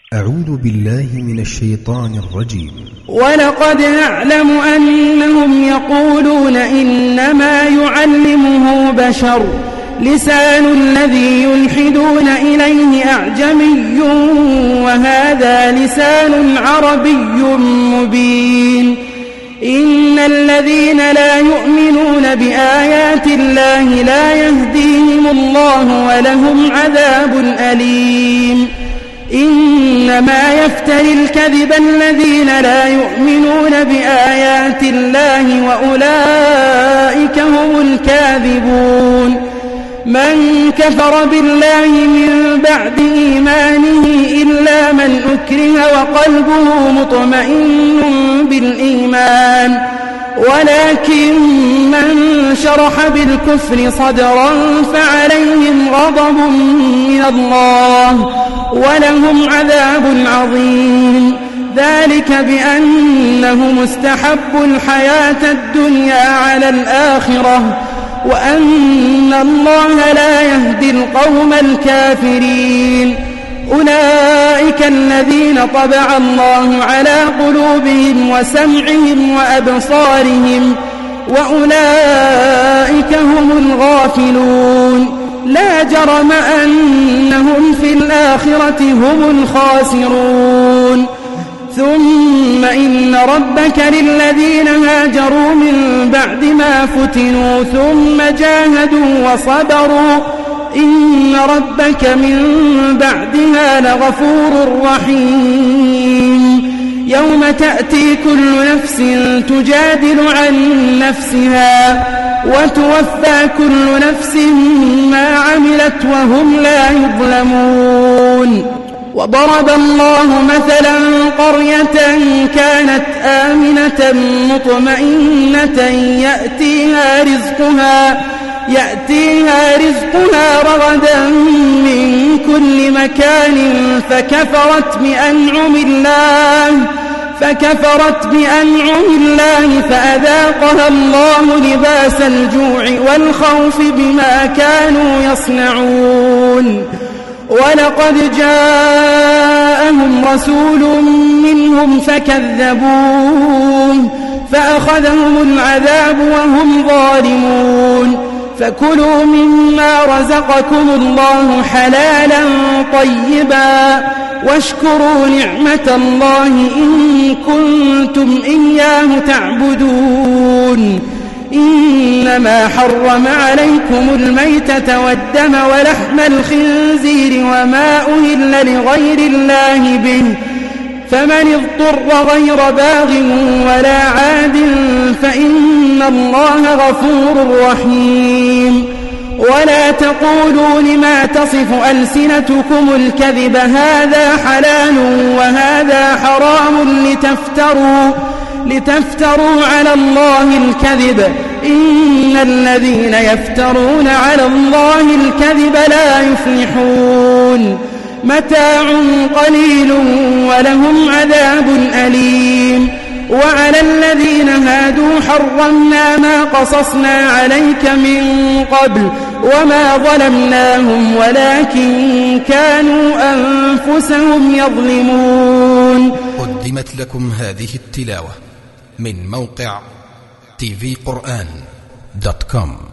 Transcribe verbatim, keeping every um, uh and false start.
أعوذ بالله من الشيطان الرجيم. ولقد نعلم أنهم يقولون إنما يعلمه بشر لسان الذي يلحدون إليه أعجمي وهذا لسان عربي مبين. إن الذين لا يؤمنون بآيات الله لا يهديهم الله ولهم عذاب أليم. إنما يفتري الكذب الذين لا يؤمنون بآيات الله وأولئك هم الكاذبون. من كفر بالله من بعد إيمانه إلا من أكره وقلبه مطمئن بالإيمان ولكن من شرح بالكفر صدرا فعليهم غضب من الله ولهم عذاب عظيم. ذلك بأنهم استحبوا الحياة الدنيا على الآخرة وأن الله لا يهدي القوم الكافرين. أولئك الذين طبع الله على قلوبهم وسمعهم وأبصارهم وأولئك هم الغافلون. لا جرم أنهم في الآخرة هم الخاسرون. ثم إن ربك للذين هاجروا من بعد ما فتنوا ثم جاهدوا وصبروا إن ربك من بعدها لغفور رحيم. يوم تأتي كل نفس تجادل عن نفسها وتوفى كل نفس ما عملت وهم لا يظلمون. وضرب الله مثلا قرية كانت آمنة مطمئنة يأتيها رزقها يأتيها رزقها رغدا من كل مكان فكفرت بأنعم الله فكفرت بأنعم الله فأذاقها الله لباس الجوع والخوف بما كانوا يصنعون. ولقد جاءهم رسول منهم فكذبوه فأخذهم العذاب وهم ظالمون. فكلوا مما رزقكم الله حلالا طيبا واشكروا نعمة الله إن كنتم إياه تعبدون. إنما حرم عليكم الميتة والدم ولحم الخنزير وما أهل لغير الله به فمن اضطر غير باغ ولا عاد فإن الله غفور رحيم. ولا تقولوا لما تصف ألسنتكم الكذب هذا حلال وهذا حرام لتفتروا لتفتروا على الله الكذب إن الذين يفترون على الله الكذب لا يفلحون. متاع قليل ولهم عذاب أليم. وعلى الذين هادوا حرمنا ما قصصنا عليك من قبل وما ظلمناهم ولكن كانوا أنفسهم يظلمون. قدمت لكم هذه التلاوة من موقع تي في قرآن دوت كوم.